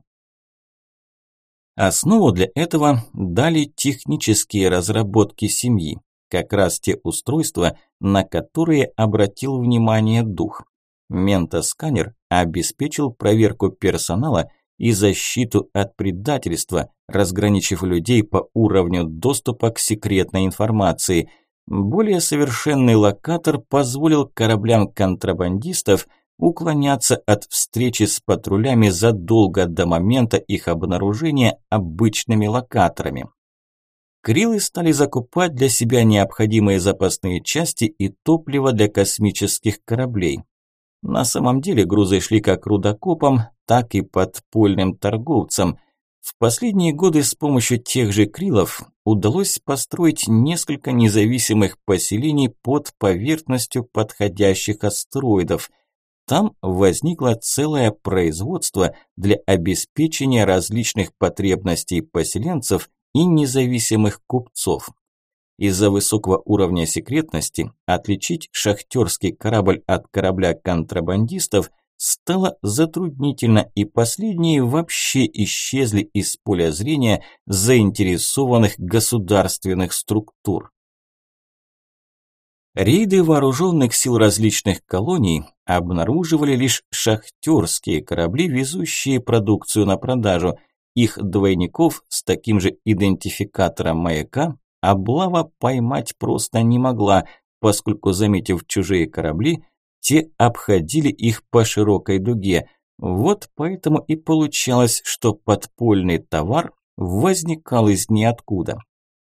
Speaker 1: Основу для этого дали технические разработки семьи, как раз те устройства, на которые обратил внимание дух. Ментосканер обеспечил проверку персонала и защиту от предательства, разграничив людей по уровню доступа к секретной информации. Более совершенный локатор позволил кораблям контрабандистов уклоняться от встречи с патрулями задолго до момента их обнаружения обычными локаторами. Криллы стали закупать для себя необходимые запасные части и топливо для космических кораблей. На самом деле грузы шли как рудокопам, так и подпольным торговцам. В последние годы с помощью тех же Криллов удалось построить несколько независимых поселений под поверхностью подходящих астероидов. Там возникло целое производство для обеспечения различных потребностей поселенцев и независимых купцов. Из-за высокого уровня секретности отличить шахтерский корабль от корабля контрабандистов стало затруднительно, и последние вообще исчезли из поля зрения заинтересованных государственных структур. Рейды вооруженных сил различных колоний обнаруживали лишь шахтерские корабли, везущие продукцию на продажу. Их двойников с таким же идентификатором маяка облава поймать просто не могла, поскольку, заметив чужие корабли, те обходили их по широкой дуге. Вот поэтому и получалось, что подпольный товар возникал из ниоткуда.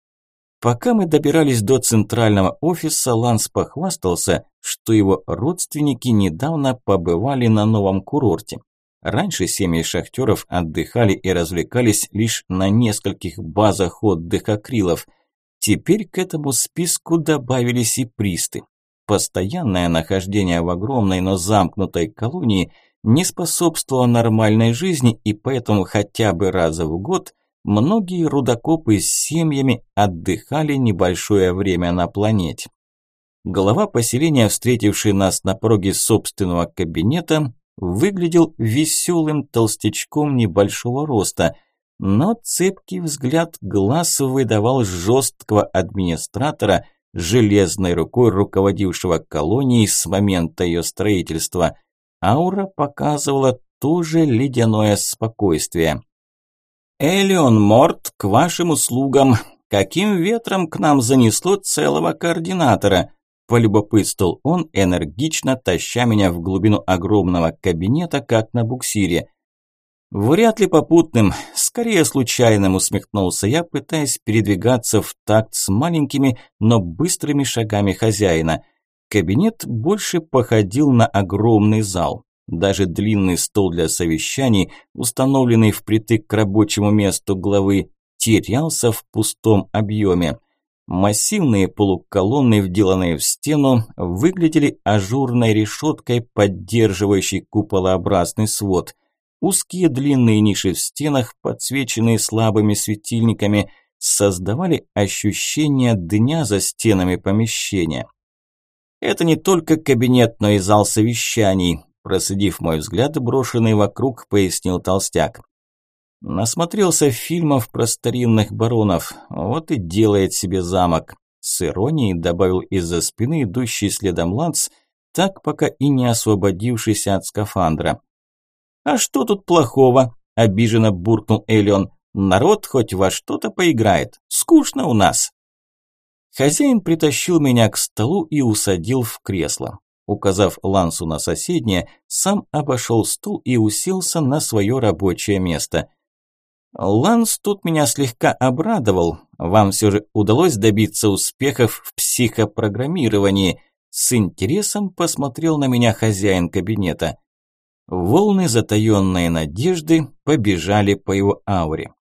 Speaker 1: Пока мы добирались до центрального офиса, Ланс похвастался, что его родственники недавно побывали на новом курорте. Раньше семьи шахтеров отдыхали и развлекались лишь на нескольких базах отдыха крилов. Теперь к этому списку добавились и присты. Постоянное нахождение в огромной, но замкнутой колонии не способствовало нормальной жизни, и поэтому хотя бы раз в год многие рудокопы с семьями отдыхали небольшое время на планете. Глава поселения, встретивший нас на пороге собственного кабинета, выглядел веселым толстячком небольшого роста, но цепкий взгляд глаз выдавал жесткого администратора, железной рукой руководившего колонией с момента ее строительства. Аура показывала тоже ледяное спокойствие. «Элион Морт, к вашим услугам. Каким ветром к нам занесло целого координатора?» – полюбопытствовал он, энергично таща меня в глубину огромного кабинета, как на буксире. «Вряд ли попутным, скорее случайным», – усмехнулся я, пытаясь передвигаться в такт с маленькими, но быстрыми шагами хозяина. Кабинет больше походил на огромный зал. Даже длинный стол для совещаний, установленный впритык к рабочему месту главы, терялся в пустом объеме. Массивные полуколонны, вделанные в стену, выглядели ажурной решеткой, поддерживающей куполообразный свод. Узкие длинные ниши в стенах, подсвеченные слабыми светильниками, создавали ощущение дня за стенами помещения. Это не только кабинет, но и зал совещаний. Проследив мой взгляд, брошенный вокруг, пояснил толстяк. Насмотрелся фильмов про старинных баронов, вот и делает себе замок. С иронией добавил из-за спины идущий следом Ланс, так пока и не освободившийся от скафандра. «А что тут плохого?» – обиженно буркнул Элион. «Народ хоть во что-то поиграет. Скучно у нас». Хозяин притащил меня к столу и усадил в кресло. Указав Лансу на соседнее, сам обошел стол и уселся на свое рабочее место. «Ланс тут меня слегка обрадовал. Вам все же удалось добиться успехов в психопрограммировании». С интересом посмотрел на меня хозяин кабинета. Волны затаённой надежды побежали по его ауре.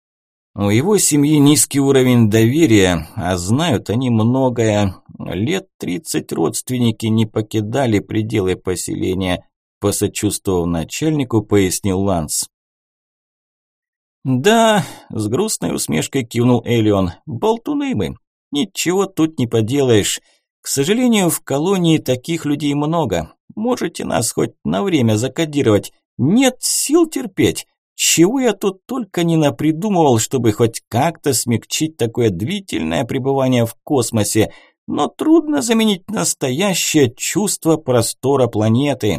Speaker 1: У его семьи низкий уровень доверия, а знают они многое. Лет 30 родственники не покидали пределы поселения, посочувствовав начальнику, пояснил Ланс. «Да», – с грустной усмешкой кивнул Элион, – «болтуны мы. Ничего тут не поделаешь. К сожалению, в колонии таких людей много. Можете нас хоть на время закодировать. Нет сил терпеть. Чего я тут только не напридумывал, чтобы хоть как-то смягчить такое длительное пребывание в космосе. Но трудно заменить настоящее чувство простора планеты».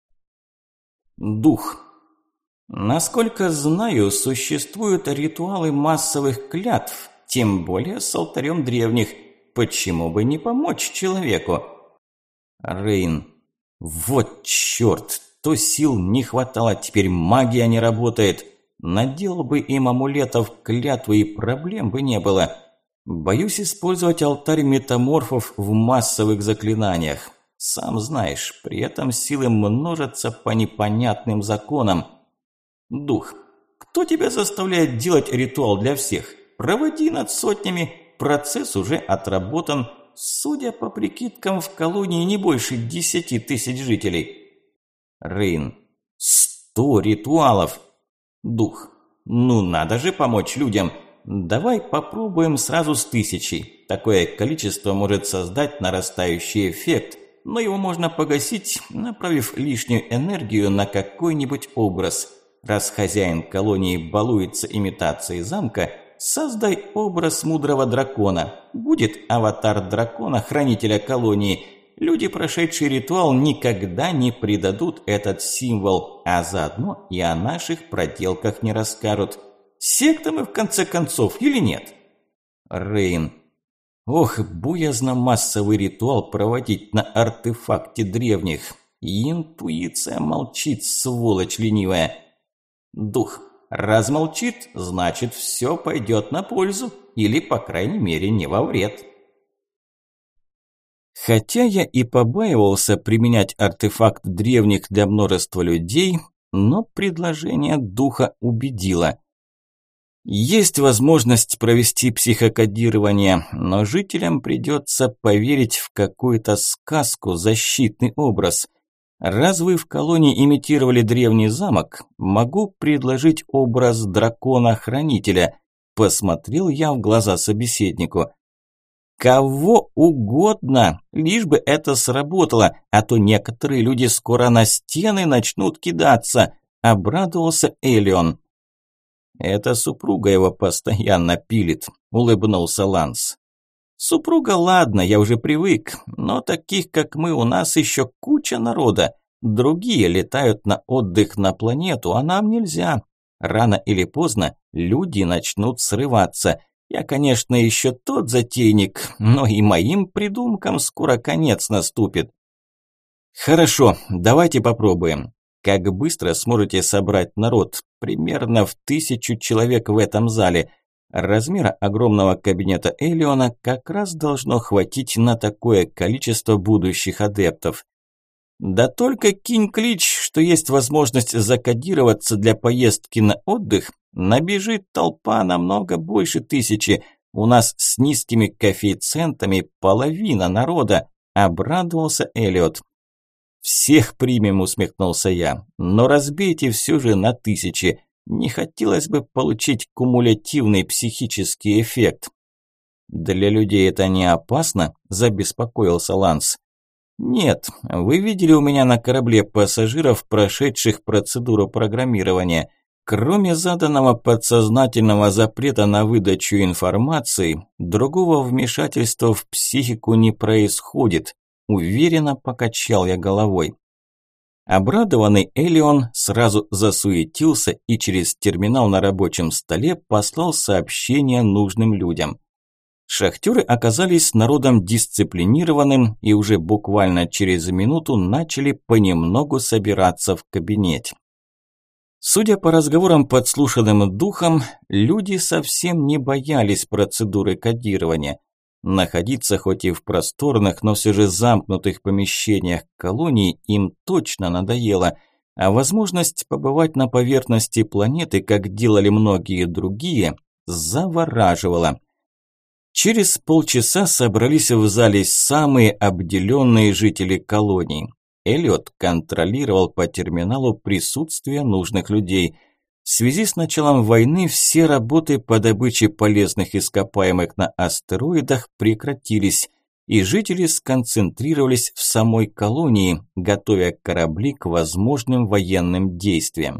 Speaker 1: Дух. Насколько знаю, существуют ритуалы массовых клятв, тем более с алтарем древних. Почему бы не помочь человеку? Рейн. Вот черт, то сил не хватало, теперь магия не работает. Наделал бы им амулетов клятвы, и проблем бы не было. Боюсь использовать алтарь метаморфов в массовых заклинаниях. Сам знаешь, при этом силы множатся по непонятным законам. Дух, кто тебя заставляет делать ритуал для всех? Проводи над сотнями, процесс уже отработан. Судя по прикидкам, в колонии не больше 10 тысяч жителей. Рейн, 100 ритуалов. Дух, ну надо же помочь людям. Давай попробуем сразу с 1000. Такое количество может создать нарастающий эффект, но его можно погасить, направив лишнюю энергию на какой-нибудь образ. Раз хозяин колонии балуется имитацией замка, Создай образ мудрого дракона. Будет аватар дракона, хранителя колонии. Люди, прошедшие ритуал, никогда не предадут этот символ, а заодно и о наших проделках не расскажут. Секта мы в конце концов или нет? Рейн. Ох, боязно массовый ритуал проводить на артефакте древних. И интуиция молчит, сволочь ленивая. Дух. Размолчит, значит, все пойдет на пользу, или, по крайней мере, не во вред. Хотя я и побаивался применять артефакт древних для множества людей, но предложение духа убедило. Есть возможность провести психокодирование, но жителям придется поверить в какую-то сказку, защитный образ. Раз вы в колонии имитировали древний замок, могу предложить образ дракона-хранителя. Посмотрел я в глаза собеседнику. Кого угодно, лишь бы это сработало, а то некоторые люди скоро на стены начнут кидаться, обрадовался Элион. Это супруга его постоянно пилит, улыбнулся Ланс. Супруга, ладно, я уже привык, но таких, как мы, у нас еще куча народа. Другие летают на отдых на планету, а нам нельзя. Рано или поздно люди начнут срываться. Я, конечно, еще тот затейник, но и моим придумкам скоро конец наступит. Хорошо, давайте попробуем. Как быстро сможете собрать народ? Примерно в 1000 человек в этом зале. Размера огромного кабинета Элиона как раз должно хватить на такое количество будущих адептов. Да только кинь клич, что есть возможность закодироваться для поездки на отдых, набежит толпа намного больше 1000. У нас с низкими коэффициентами половина народа, обрадовался Элиот. Всех примем, усмехнулся я, но разбейте все же на 1000. Не хотелось бы получить кумулятивный психический эффект. Для людей это не опасно? Забеспокоился Ланс. Нет, вы видели у меня на корабле пассажиров, прошедших процедуру программирования. Кроме заданного подсознательного запрета на выдачу информации, другого вмешательства в психику не происходит. Уверенно покачал я головой. Обрадованный Элион сразу засуетился и через терминал на рабочем столе послал сообщение нужным людям. Шахтеры оказались народом дисциплинированным и уже буквально через минуту начали понемногу собираться в кабинете. Судя по разговорам, подслушанным духом, люди совсем не боялись процедуры кодирования. Находиться хоть и в просторных, но все же замкнутых помещениях колонии им точно надоело, а возможность побывать на поверхности планеты, как делали многие другие, завораживала. Через полчаса собрались в зале самые обделенные жители колонии. Эллиот контролировал по терминалу присутствие нужных людей. В связи с началом войны все работы по добыче полезных ископаемых на астероидах прекратились, и жители сконцентрировались в самой колонии, готовя корабли к возможным военным действиям.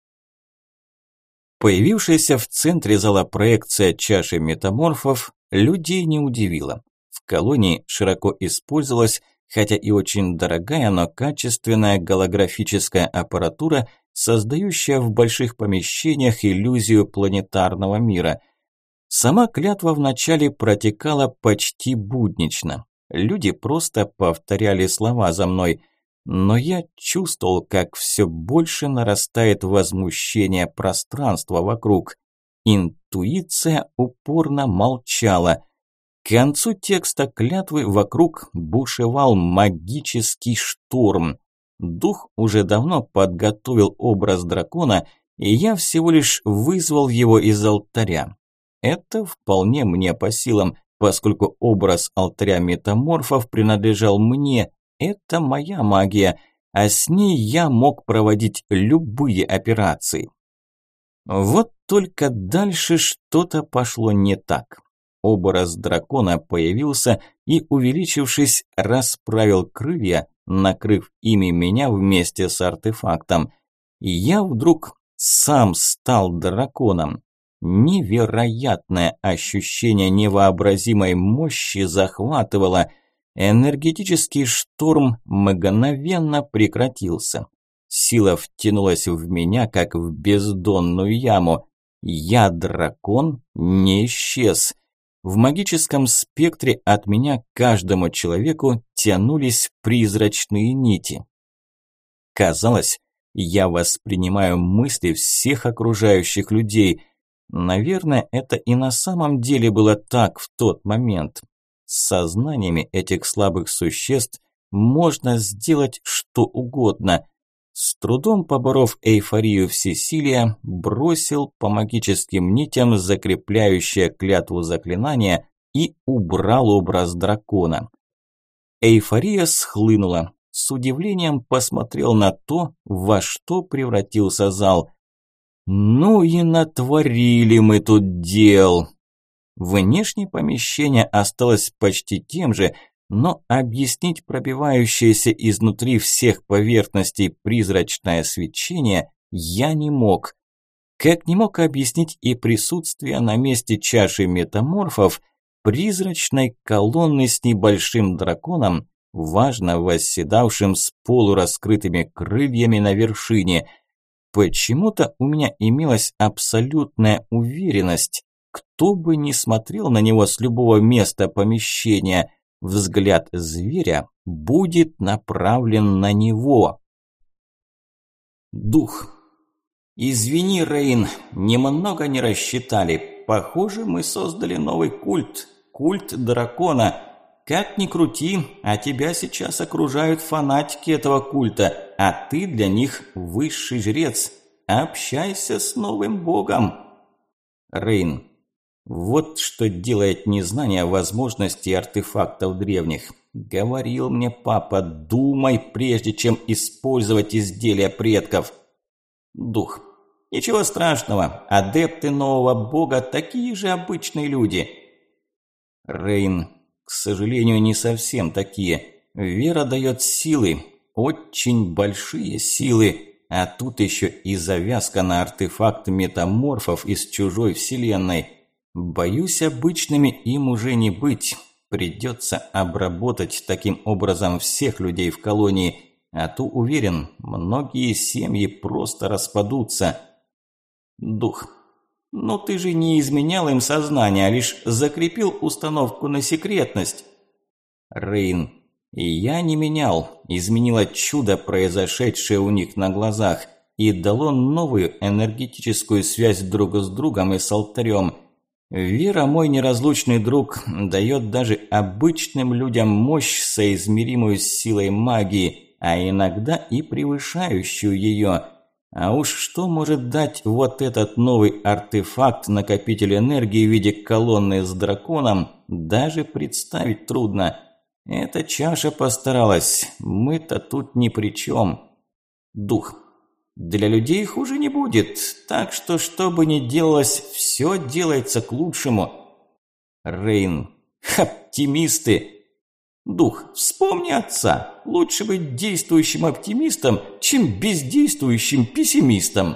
Speaker 1: Появившаяся в центре зала проекция чаши метаморфов людей не удивила. В колонии широко использовалась, хотя и очень дорогая, но качественная голографическая аппаратура, создающая в больших помещениях иллюзию планетарного мира. Сама клятва вначале протекала почти буднично. Люди просто повторяли слова за мной, но я чувствовал, как все больше нарастает возмущение пространства вокруг. Интуиция упорно молчала. К концу текста клятвы вокруг бушевал магический шторм. Дух уже давно подготовил образ дракона, и я всего лишь вызвал его из алтаря. Это вполне мне по силам, поскольку образ алтаря метаморфов принадлежал мне. Это моя магия, а с ней я мог проводить любые операции. Вот только дальше что-то пошло не так. Образ дракона появился и, увеличившись, расправил крылья, накрыв ими меня вместе с артефактом. И я вдруг сам стал драконом. Невероятное ощущение невообразимой мощи захватывало. Энергетический шторм мгновенно прекратился. Сила втянулась в меня, как в бездонную яму. Я дракон не исчез. В магическом спектре от меня к каждому человеку тянулись призрачные нити. Казалось, я воспринимаю мысли всех окружающих людей. Наверное, это и на самом деле было так в тот момент. С сознаниями этих слабых существ можно сделать что угодно. С трудом поборов эйфорию всесилия, бросил по магическим нитям закрепляющее клятву заклинания и убрал образ дракона. Эйфория схлынула. С удивлением посмотрел на то, во что превратился зал. Ну и натворили мы тут дел. Внешнее помещение осталось почти тем же, но объяснить пробивающееся изнутри всех поверхностей призрачное свечение я не мог. Как не мог объяснить и присутствие на месте чаши метаморфов призрачной колонны с небольшим драконом, важно восседавшим с полураскрытыми крыльями на вершине. Почему-то у меня имелась абсолютная уверенность, кто бы ни смотрел на него с любого места помещения, взгляд зверя будет направлен на него. Дух. Извини, Рейн, немного не рассчитали. Похоже, мы создали новый культ. Культ дракона. Как ни крути, а тебя сейчас окружают фанатики этого культа, а ты для них высший жрец. Общайся с новым богом. Рейн. Вот что делает незнание возможностей артефактов древних. Говорил мне папа, думай, прежде чем использовать изделия предков. Дух. Ничего страшного, адепты нового бога такие же обычные люди. Рейн. К сожалению, не совсем такие. Вера дает силы, очень большие силы, а тут еще и завязка на артефакт метаморфов из чужой вселенной. Боюсь, обычными им уже не быть. Придется обработать таким образом всех людей в колонии, а то, уверен, многие семьи просто распадутся. Дух. Но ты же не изменял им сознание, а лишь закрепил установку на секретность. Рейн. И я не менял, изменило чудо, произошедшее у них на глазах, и дало новую энергетическую связь друг с другом и с алтарем. Вера, мой неразлучный друг, дает даже обычным людям мощь, соизмеримую с силой магии, а иногда и превышающую ее. А уж что может дать вот этот новый артефакт-накопитель энергии в виде колонны с драконом, даже представить трудно. Эта чаша постаралась, мы-то тут ни при чем. Дух. Для людей хуже не будет, так что бы ни делалось, все делается к лучшему. Рейн. Оптимисты. Дух, вспомни отца. Лучше быть действующим оптимистом, чем бездействующим пессимистом.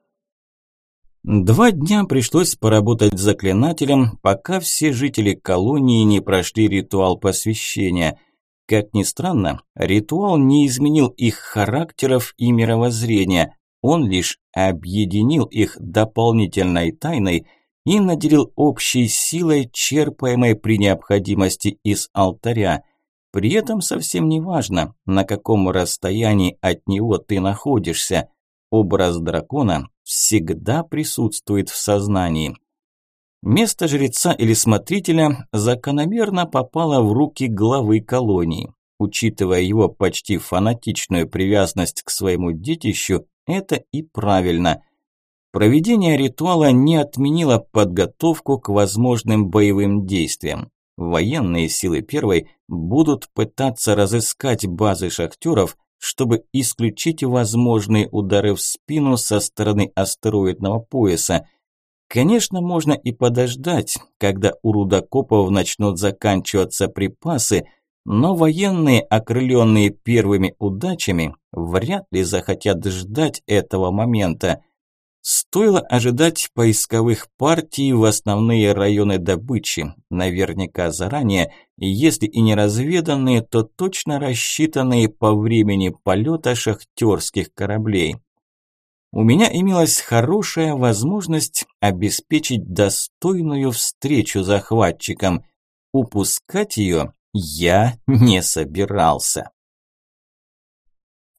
Speaker 1: 2 дня пришлось поработать заклинателем, пока все жители колонии не прошли ритуал посвящения. Как ни странно, ритуал не изменил их характеров и мировоззрения, он лишь объединил их дополнительной тайной и наделил общей силой, черпаемой при необходимости из алтаря. При этом совсем не важно, на каком расстоянии от него ты находишься. Образ дракона всегда присутствует в сознании. Место жреца или смотрителя закономерно попало в руки главы колонии. Учитывая его почти фанатичную привязанность к своему детищу, это и правильно. Проведение ритуала не отменило подготовку к возможным боевым действиям. Военные силы первой будут пытаться разыскать базы шахтеров, чтобы исключить возможные удары в спину со стороны астероидного пояса. Конечно, можно и подождать, когда у рудокопов начнут заканчиваться припасы, но военные, окрыленные первыми удачами, вряд ли захотят ждать этого момента. Стоило ожидать поисковых партий в основные районы добычи, наверняка заранее, если и не разведанные, то точно рассчитанные по времени полета шахтерских кораблей. У меня имелась хорошая возможность обеспечить достойную встречу захватчикам. Упускать ее я не собирался.